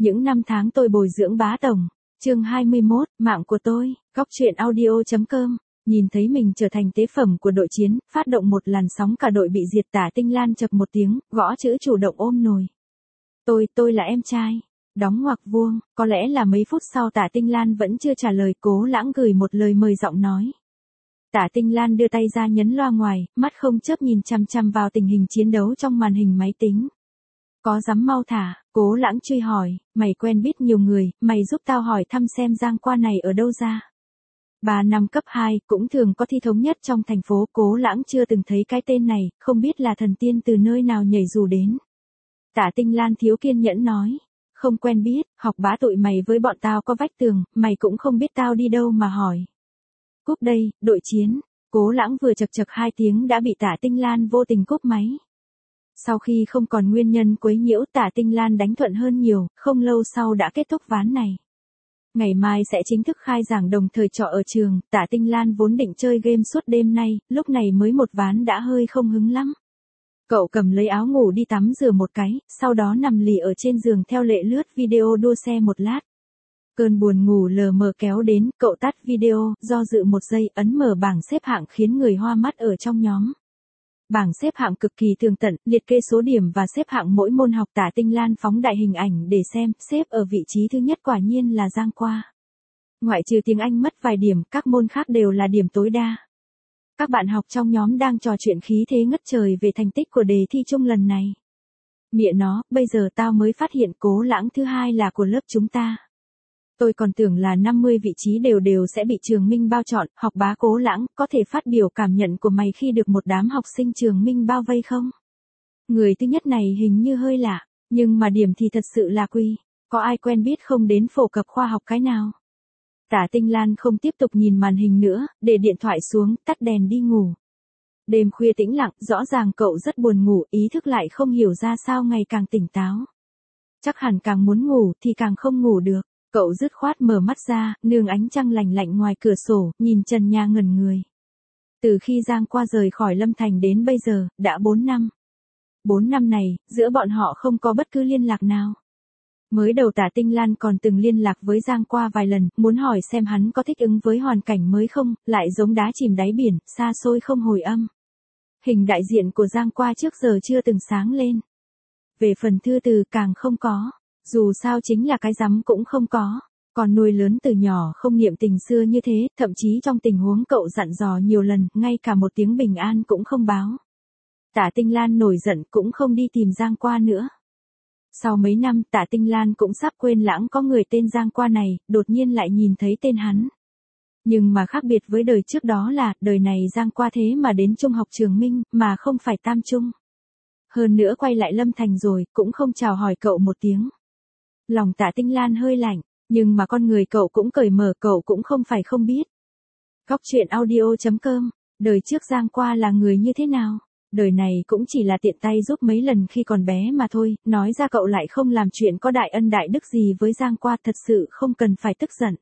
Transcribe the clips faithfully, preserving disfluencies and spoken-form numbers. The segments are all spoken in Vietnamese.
Những năm tháng tôi bồi dưỡng bá tổng. Chương hai mươi mốt, mạng của tôi, góc truyện audio.com. Nhìn thấy mình trở thành tế phẩm của đội chiến, phát động một làn sóng cả đội bị diệt, Tả Tinh Lan chập một tiếng, gõ chữ chủ động ôm nồi. Tôi, tôi là em trai. Đóng ngoặc vuông, có lẽ là mấy phút sau Tả Tinh Lan vẫn chưa trả lời, Cố Lãng gửi một lời mời giọng nói. Tả Tinh Lan đưa tay ra nhấn loa ngoài, mắt không chớp nhìn chằm chằm vào tình hình chiến đấu trong màn hình máy tính. Có dám mau thả, Cố Lãng truy hỏi, mày quen biết nhiều người, mày giúp tao hỏi thăm xem Giang Qua này ở đâu ra. Ba năm cấp hai, cũng thường có thi thống nhất trong thành phố, Cố Lãng chưa từng thấy cái tên này, không biết là thần tiên từ nơi nào nhảy dù đến. Tả Tinh Lan thiếu kiên nhẫn nói, không quen biết, học bá tụi mày với bọn tao có vách tường, mày cũng không biết tao đi đâu mà hỏi. Cúp đây, đội chiến. Cố Lãng vừa chật chật hai tiếng đã bị Tả Tinh Lan vô tình cúp máy. Sau khi không còn nguyên nhân quấy nhiễu, Tả Tinh Lan đánh thuận hơn nhiều, không lâu sau đã kết thúc ván này. Ngày mai sẽ chính thức khai giảng đồng thời trọ ở trường, Tả Tinh Lan vốn định chơi game suốt đêm nay, lúc này mới một ván đã hơi không hứng lắm. Cậu cầm lấy áo ngủ đi tắm rửa một cái, sau đó nằm lì ở trên giường theo lệ lướt video đua xe một lát. Cơn buồn ngủ lờ mờ kéo đến, cậu tắt video, do dự một giây, ấn mở bảng xếp hạng khiến người hoa mắt ở trong nhóm. Bảng xếp hạng cực kỳ tường tận, liệt kê số điểm và xếp hạng mỗi môn học. Tả Tinh Lan phóng đại hình ảnh để xem, xếp ở vị trí thứ nhất quả nhiên là Giang Qua. Ngoại trừ tiếng Anh mất vài điểm, các môn khác đều là điểm tối đa. Các bạn học trong nhóm đang trò chuyện khí thế ngất trời về thành tích của đề thi chung lần này. Mẹ nó, bây giờ tao mới phát hiện Cố Lãng thứ hai là của lớp chúng ta. Tôi còn tưởng là năm mươi vị trí đều đều sẽ bị Trường Minh bao chọn, học bá Cố Lãng, có thể phát biểu cảm nhận của mày khi được một đám học sinh Trường Minh bao vây không? Người thứ nhất này hình như hơi lạ, nhưng mà điểm thì thật sự là quy, có ai quen biết không đến phổ cập khoa học cái nào? Tả Tinh Lan không tiếp tục nhìn màn hình nữa, để điện thoại xuống, tắt đèn đi ngủ. Đêm khuya tĩnh lặng, rõ ràng cậu rất buồn ngủ, ý thức lại không hiểu ra sao ngày càng tỉnh táo. Chắc hẳn càng muốn ngủ thì càng không ngủ được. Cậu dứt khoát mở mắt ra, nương ánh trăng lạnh lạnh ngoài cửa sổ, nhìn trần nhà ngẩn người. Từ khi Giang Qua rời khỏi Lâm Thành đến bây giờ, đã bốn năm. Bốn năm này, giữa bọn họ không có bất cứ liên lạc nào. Mới đầu Tả Tinh Lan còn từng liên lạc với Giang Qua vài lần, muốn hỏi xem hắn có thích ứng với hoàn cảnh mới không, lại giống đá chìm đáy biển, xa xôi không hồi âm. Hình đại diện của Giang Qua trước giờ chưa từng sáng lên. Về phần thư từ càng không có. Dù sao chính là cái rắm cũng không có, còn nuôi lớn từ nhỏ không niệm tình xưa như thế, thậm chí trong tình huống cậu dặn dò nhiều lần, ngay cả một tiếng bình an cũng không báo. Tả Tinh Lan nổi giận cũng không đi tìm Giang Qua nữa. Sau mấy năm Tả Tinh Lan cũng sắp quên lãng có người tên Giang Qua này, đột nhiên lại nhìn thấy tên hắn. Nhưng mà khác biệt với đời trước đó là, đời này Giang Qua thế mà đến trung học Trường Minh, mà không phải Tam Trung. Hơn nữa quay lại Lâm Thành rồi, cũng không chào hỏi cậu một tiếng. Lòng Tả Tinh Lan hơi lạnh, nhưng mà con người cậu cũng cởi mở, cậu cũng không phải không biết. Góc truyện audio.com, đời trước Giang Qua là người như thế nào? Đời này cũng chỉ là tiện tay giúp mấy lần khi còn bé mà thôi, nói ra cậu lại không làm chuyện có đại ân đại đức gì với Giang Qua, thật sự không cần phải tức giận.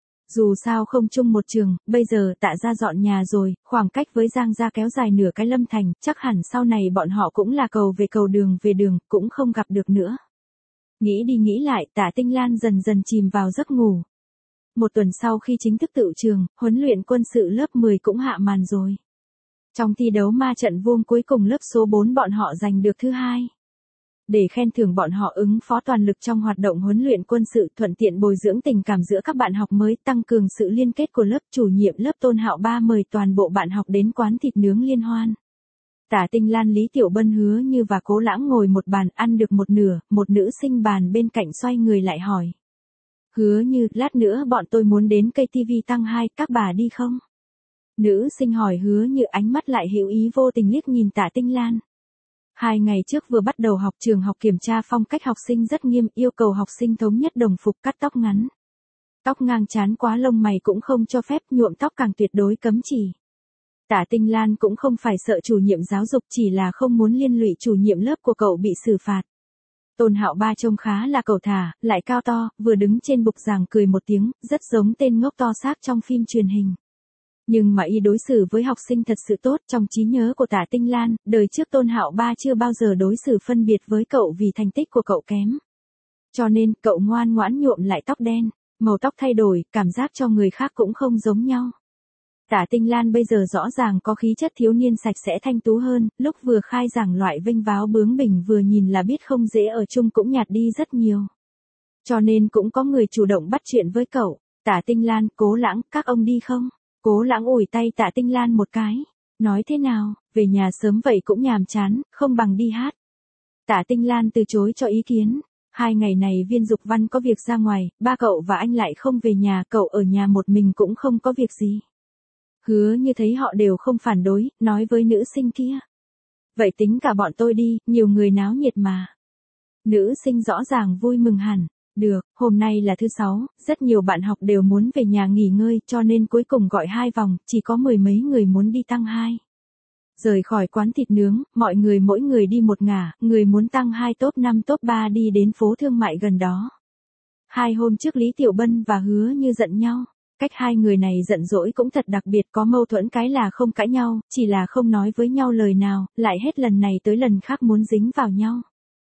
Dù sao không chung một trường, bây giờ Tạ gia dọn nhà rồi, khoảng cách với Giang gia kéo dài nửa cái Lâm Thành, chắc hẳn sau này bọn họ cũng là cầu về cầu đường về đường, cũng không gặp được nữa. Nghĩ đi nghĩ lại, Tả Tinh Lan dần dần chìm vào giấc ngủ. Một tuần sau khi chính thức tựu trường, huấn luyện quân sự lớp mười cũng hạ màn rồi. Trong thi đấu ma trận vuông cuối cùng lớp số bốn bọn họ giành được thứ hai. Để khen thưởng bọn họ ứng phó toàn lực trong hoạt động huấn luyện quân sự, thuận tiện bồi dưỡng tình cảm giữa các bạn học mới, tăng cường sự liên kết của lớp, chủ nhiệm lớp Tôn Hạo Ba mời toàn bộ bạn học đến quán thịt nướng liên hoan. Tả Tinh Lan, Lý Tiểu Bân, Hứa Như và Cố Lãng ngồi một bàn ăn được một nửa, một nữ sinh bàn bên cạnh xoay người lại hỏi. Hứa Như, lát nữa bọn tôi muốn đến cây ti vi tăng hai, các bà đi không? Nữ sinh hỏi Hứa Như, ánh mắt lại hữu ý vô tình liếc nhìn Tả Tinh Lan. Hai ngày trước vừa bắt đầu học, trường học kiểm tra phong cách học sinh rất nghiêm, yêu cầu học sinh thống nhất đồng phục, cắt tóc ngắn. Tóc ngang trán quá lông mày cũng không cho phép, nhuộm tóc càng tuyệt đối cấm chỉ. Tả Tinh Lan cũng không phải sợ chủ nhiệm giáo dục, chỉ là không muốn liên lụy chủ nhiệm lớp của cậu bị xử phạt. Tôn Hạo Ba trông khá là cẩu thả, lại cao to, vừa đứng trên bục giảng cười một tiếng, rất giống tên ngốc to xác trong phim truyền hình. Nhưng mà y đối xử với học sinh thật sự tốt, trong trí nhớ của Tả Tinh Lan, đời trước Tôn Hạo Ba chưa bao giờ đối xử phân biệt với cậu vì thành tích của cậu kém. Cho nên, cậu ngoan ngoãn nhuộm lại tóc đen, màu tóc thay đổi, cảm giác cho người khác cũng không giống nhau. Tả Tinh Lan bây giờ rõ ràng có khí chất thiếu niên sạch sẽ thanh tú hơn, lúc vừa khai giảng loại vênh váo bướng bỉnh vừa nhìn là biết không dễ ở chung cũng nhạt đi rất nhiều. Cho nên cũng có người chủ động bắt chuyện với cậu. Tả Tinh Lan, Cố Lãng, các ông đi không? Cố Lãng ủi tay Tả Tinh Lan một cái. Nói thế nào, về nhà sớm vậy cũng nhàm chán, không bằng đi hát. Tả Tinh Lan từ chối cho ý kiến. Hai ngày này Viên Dục Văn có việc ra ngoài, ba cậu và anh lại không về nhà, cậu ở nhà một mình cũng không có việc gì. Hứa như thấy họ đều không phản đối, nói với nữ sinh kia. Vậy tính cả bọn tôi đi, nhiều người náo nhiệt mà. Nữ sinh rõ ràng vui mừng hẳn. Được, hôm nay là thứ sáu, rất nhiều bạn học đều muốn về nhà nghỉ ngơi cho nên cuối cùng gọi hai vòng, chỉ có mười mấy người muốn đi tăng hai. Rời khỏi quán thịt nướng, mọi người mỗi người đi một ngả, người muốn tăng hai top năm top ba đi đến phố thương mại gần đó. Hai hôm trước Lý Tiểu Bân và Hứa Như giận nhau. Cách hai người này giận dỗi cũng thật đặc biệt, có mâu thuẫn cái là không cãi nhau, chỉ là không nói với nhau lời nào, lại hết lần này tới lần khác muốn dính vào nhau.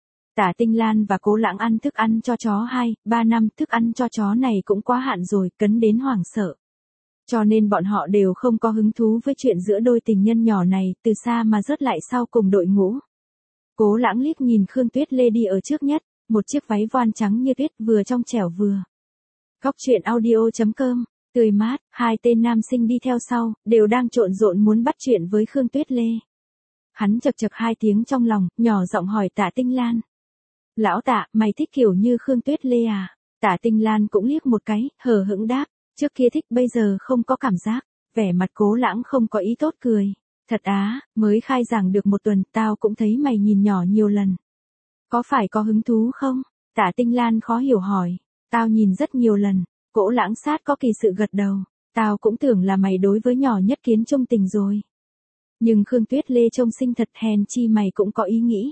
Tả Tinh Lan và Cố Lãng ăn thức ăn cho chó hai, ba năm, thức ăn cho chó này cũng quá hạn rồi, cấn đến hoảng sợ. Cho nên bọn họ đều không có hứng thú với chuyện giữa đôi tình nhân nhỏ này, từ xa mà rớt lại sau cùng đội ngũ. Cố Lãng liếc nhìn Khương Tuyết Lê đi ở trước nhất, một chiếc váy voan trắng như tuyết vừa trong trẻo vừa. Góc truyện audio chấm com, tươi mát, hai tên nam sinh đi theo sau, đều đang trộn rộn muốn bắt chuyện với Khương Tuyết Lê. Hắn chật chật hai tiếng trong lòng, nhỏ giọng hỏi Tả Tinh Lan. Lão Tạ, mày thích kiểu như Khương Tuyết Lê à? Tả Tinh Lan cũng liếc một cái, hờ hững đáp, trước kia thích bây giờ không có cảm giác. Vẻ mặt Cố Lãng không có ý tốt cười. Thật á, mới khai giảng được một tuần, tao cũng thấy mày nhìn nhỏ nhiều lần. Có phải có hứng thú không? Tả Tinh Lan khó hiểu hỏi. Tao nhìn rất nhiều lần. Cố Lãng sát có kỳ sự gật đầu. Tao cũng tưởng là mày đối với nhỏ nhất kiến trung tình rồi. Nhưng Khương Tuyết Lê trông xinh thật, hèn chi mày cũng có ý nghĩ.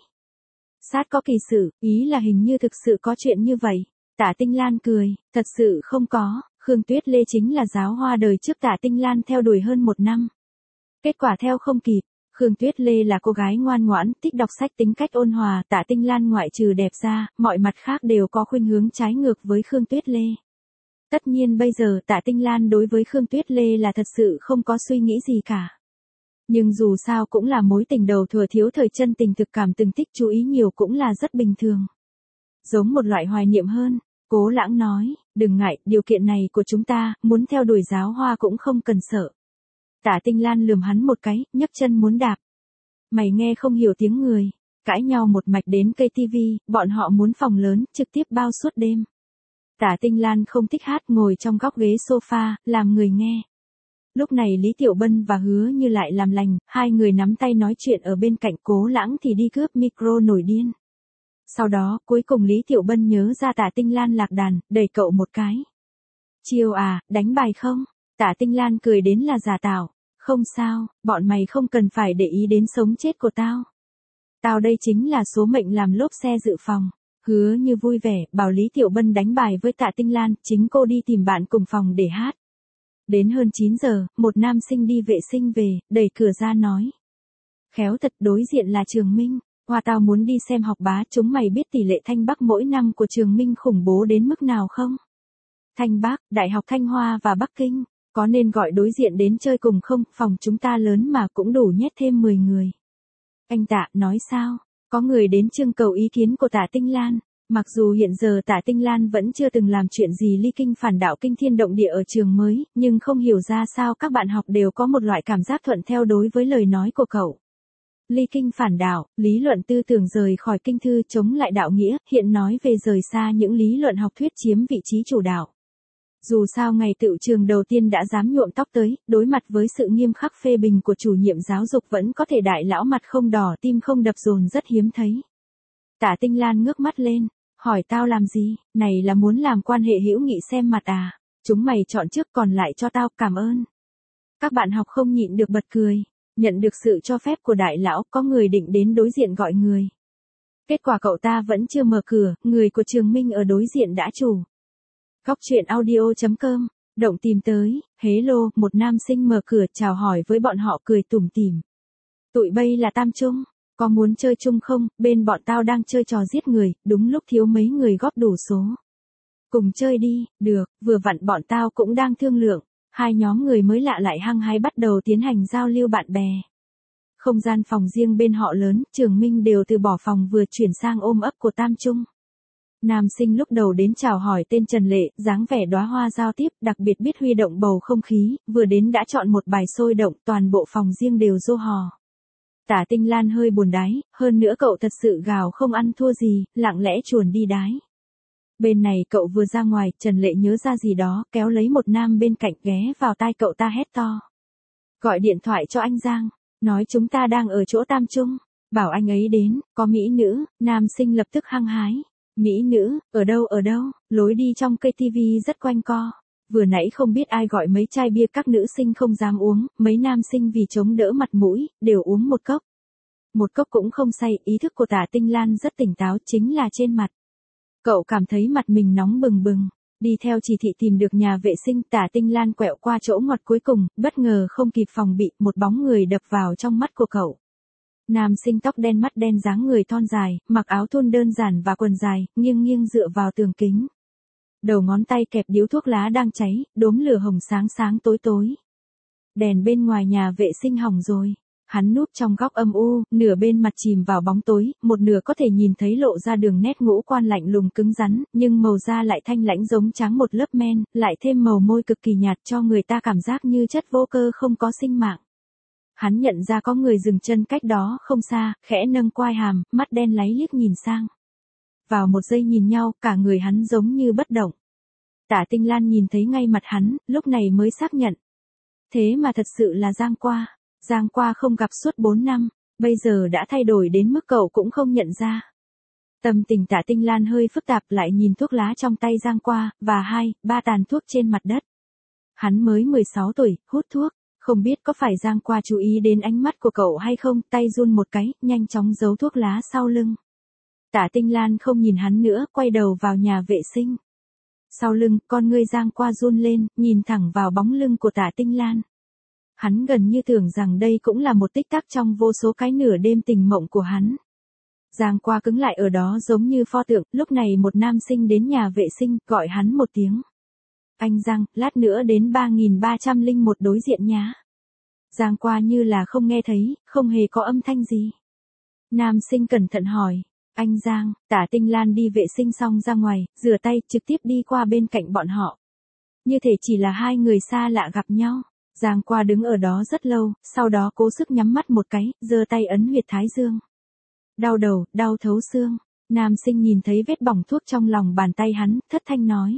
Sát có kỳ sự, ý là hình như thực sự có chuyện như vậy. Tả Tinh Lan cười, thật sự không có, Khương Tuyết Lê chính là giáo hoa đời trước Tả Tinh Lan theo đuổi hơn một năm. Kết quả theo không kịp, Khương Tuyết Lê là cô gái ngoan ngoãn, thích đọc sách, tính cách ôn hòa, Tả Tinh Lan ngoại trừ đẹp ra, mọi mặt khác đều có khuynh hướng trái ngược với Khương Tuyết Lê. Tất nhiên bây giờ Tả Tinh Lan đối với Khương Tuyết Lê là thật sự không có suy nghĩ gì cả. Nhưng dù sao cũng là mối tình đầu thừa, thiếu thời chân tình thực cảm, từng thích chú ý nhiều cũng là rất bình thường. Giống một loại hoài niệm hơn, Cố Lãng nói, đừng ngại, điều kiện này của chúng ta, muốn theo đuổi giáo hoa cũng không cần sợ. Tả Tinh Lan lườm hắn một cái, nhấc chân muốn đạp. Mày nghe không hiểu tiếng người, cãi nhau một mạch đến cây tivi, bọn họ muốn phòng lớn, trực tiếp bao suốt đêm. Tả Tinh Lan không thích hát, ngồi trong góc ghế sofa, làm người nghe. Lúc này Lý Tiểu Bân và Hứa Như lại làm lành, hai người nắm tay nói chuyện ở bên cạnh, Cố Lãng thì đi cướp micro nổi điên. Sau đó, cuối cùng Lý Tiểu Bân nhớ ra Tả Tinh Lan lạc đàn, đẩy cậu một cái. Chiêu à, đánh bài không? Tả Tinh Lan cười đến là giả tạo. Không sao, bọn mày không cần phải để ý đến sống chết của tao. Tao đây chính là số mệnh làm lốp xe dự phòng. Hứa Như vui vẻ, bảo Lý Tiểu Bân đánh bài với Tả Tinh Lan, chính cô đi tìm bạn cùng phòng để hát. Đến hơn chín giờ, một nam sinh đi vệ sinh về, đẩy cửa ra nói. Khéo thật, đối diện là Trường Minh. Hoa, tao muốn đi xem học bá, chúng mày biết tỷ lệ Thanh Bắc mỗi năm của Trường Minh khủng bố đến mức nào không? Thanh Bắc, Đại học Thanh Hoa và Bắc Kinh, có nên gọi đối diện đến chơi cùng không? Phòng chúng ta lớn mà cũng đủ nhét thêm mười người. Anh Tạ, nói sao? Có người đến trưng cầu ý kiến của Tả Tinh Lan. Mặc dù hiện giờ Tả Tinh Lan vẫn chưa từng làm chuyện gì ly kinh phản đạo kinh thiên động địa ở trường mới, nhưng không hiểu ra sao các bạn học đều có một loại cảm giác thuận theo đối với lời nói của cậu. Ly kinh phản đạo, lý luận tư tưởng rời khỏi kinh thư chống lại đạo nghĩa, hiện nói về rời xa những lý luận học thuyết chiếm vị trí chủ đạo. Dù sao ngày tựu trường đầu tiên đã dám nhuộm tóc tới, đối mặt với sự nghiêm khắc phê bình của chủ nhiệm giáo dục vẫn có thể đại lão mặt không đỏ tim không đập dồn rất hiếm thấy. Tả Tinh Lan ngước mắt lên, hỏi tao làm gì, này là muốn làm quan hệ hữu nghị xem mặt à, chúng mày chọn trước còn lại cho tao, cảm ơn. Các bạn học không nhịn được bật cười, nhận được sự cho phép của đại lão, có người định đến đối diện gọi người. Kết quả cậu ta vẫn chưa mở cửa, người của Trường Minh ở đối diện đã chủ. Góc truyện audio chấm com, động tìm tới, hello, một nam sinh mở cửa chào hỏi với bọn họ cười tủm tỉm. Tụi bây là tam trung, Có muốn chơi chung không, bên bọn tao đang chơi trò giết người, đúng lúc thiếu mấy người góp đủ số. Cùng chơi đi, được, vừa vặn bọn tao cũng đang thương lượng. Hai nhóm người mới lạ lại hăng hái bắt đầu tiến hành giao lưu bạn bè. Không gian phòng riêng bên họ lớn, Trường Minh đều từ bỏ phòng vừa chuyển sang ôm ấp của Tam Trung. Nam sinh lúc đầu đến chào hỏi tên Trần Lệ, dáng vẻ đóa hoa giao tiếp, đặc biệt biết huy động bầu không khí, vừa đến đã chọn một bài sôi động, toàn bộ phòng riêng đều rô hò. Tả Tinh Lan hơi buồn đái, hơn nữa cậu thật sự gào không ăn thua gì, lặng lẽ chuồn đi đái. Bên này cậu vừa ra ngoài, Trần Lệ nhớ ra gì đó, kéo lấy một nam bên cạnh ghé vào tai cậu ta hét to. Gọi điện thoại cho anh Giang, nói chúng ta đang ở chỗ Tam Trung, bảo anh ấy đến, có mỹ nữ, nam sinh lập tức hăng hái. Mỹ nữ, ở đâu ở đâu, lối đi trong cây tivi rất quanh co. Vừa nãy không biết ai gọi mấy chai bia các nữ sinh không dám uống, mấy nam sinh vì chống đỡ mặt mũi, đều uống một cốc. Một cốc cũng không say, ý thức của Tả Tinh Lan rất tỉnh táo, chính là trên mặt. Cậu cảm thấy mặt mình nóng bừng bừng, đi theo chỉ thị tìm được nhà vệ sinh, Tả Tinh Lan quẹo qua chỗ ngoặt cuối cùng, bất ngờ không kịp phòng bị, một bóng người đập vào trong mắt của cậu. Nam sinh tóc đen mắt đen dáng người thon dài, mặc áo thun đơn giản và quần dài, nghiêng nghiêng dựa vào tường kính. Đầu ngón tay kẹp điếu thuốc lá đang cháy, đốm lửa hồng sáng sáng tối tối. Đèn bên ngoài nhà vệ sinh hỏng rồi. Hắn núp trong góc âm u, nửa bên mặt chìm vào bóng tối, một nửa có thể nhìn thấy lộ ra đường nét ngũ quan lạnh lùng cứng rắn, nhưng màu da lại thanh lãnh giống trắng một lớp men, lại thêm màu môi cực kỳ nhạt cho người ta cảm giác như chất vô cơ không có sinh mạng. Hắn nhận ra có người dừng chân cách đó không xa, khẽ nâng quai hàm, mắt đen láy liếc nhìn sang. Vào một giây nhìn nhau, cả người hắn giống như bất động. Tả Tinh Lan nhìn thấy ngay mặt hắn, lúc này mới xác nhận. Thế mà thật sự là Giang Qua. Giang Qua không gặp suốt bốn năm, bây giờ đã thay đổi đến mức cậu cũng không nhận ra. Tâm tình Tả Tinh Lan hơi phức tạp lại nhìn thuốc lá trong tay Giang Qua, và hai, ba tàn thuốc trên mặt đất. Hắn mới mười sáu tuổi, hút thuốc. Không biết có phải Giang Qua chú ý đến ánh mắt của cậu hay không, tay run một cái, nhanh chóng giấu thuốc lá sau lưng. Tả Tinh Lan không nhìn hắn nữa, quay đầu vào nhà vệ sinh. Sau lưng, con ngươi Giang Qua run lên, nhìn thẳng vào bóng lưng của Tả Tinh Lan. Hắn gần như tưởng rằng đây cũng là một tích tắc trong vô số cái nửa đêm tình mộng của hắn. Giang Qua cứng lại ở đó giống như pho tượng, lúc này một nam sinh đến nhà vệ sinh, gọi hắn một tiếng. Anh Giang, lát nữa đến ba nghìn ba trăm lẻ một đối diện nhá. Giang Qua như là không nghe thấy, không hề có âm thanh gì. Nam sinh cẩn thận hỏi, anh Giang, Tả Tinh Lan đi vệ sinh xong ra ngoài, rửa tay, trực tiếp đi qua bên cạnh bọn họ. Như thể chỉ là hai người xa lạ gặp nhau. Giang Qua đứng ở đó rất lâu, sau đó cố sức nhắm mắt một cái, giơ tay ấn huyệt thái dương. Đau đầu, đau thấu xương. Nam sinh nhìn thấy vết bỏng thuốc trong lòng bàn tay hắn, thất thanh nói.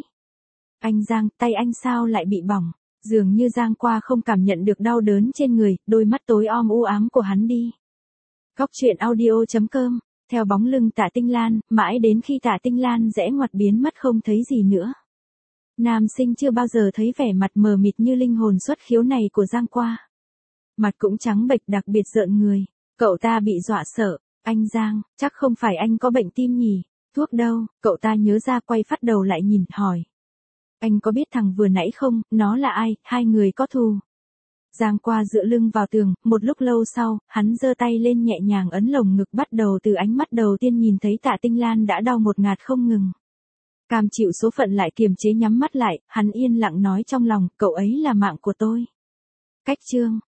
Anh Giang, tay anh sao lại bị bỏng? Dường như Giang Qua không cảm nhận được đau đớn trên người, đôi mắt tối om u ám của hắn đi. Góc truyện audio chấm com, theo bóng lưng Tả Tinh Lan, mãi đến khi Tả Tinh Lan rẽ ngoặt biến mất không thấy gì nữa. Nam sinh chưa bao giờ thấy vẻ mặt mờ mịt như linh hồn xuất khiếu này của Giang Qua. Mặt cũng trắng bệch đặc biệt rợn người, cậu ta bị dọa sợ, anh Giang, chắc không phải anh có bệnh tim nhỉ, thuốc đâu, cậu ta nhớ ra quay phát đầu lại nhìn, hỏi. Anh có biết thằng vừa nãy không, nó là ai, hai người có thù. Giang Qua dựa lưng vào tường, một lúc lâu sau, hắn giơ tay lên nhẹ nhàng ấn lồng ngực bắt đầu từ ánh mắt đầu tiên nhìn thấy Tả Tinh Lan đã đau một ngạt không ngừng. Cam chịu số phận lại kiềm chế nhắm mắt lại, hắn yên lặng nói trong lòng, cậu ấy là mạng của tôi. Cách chương.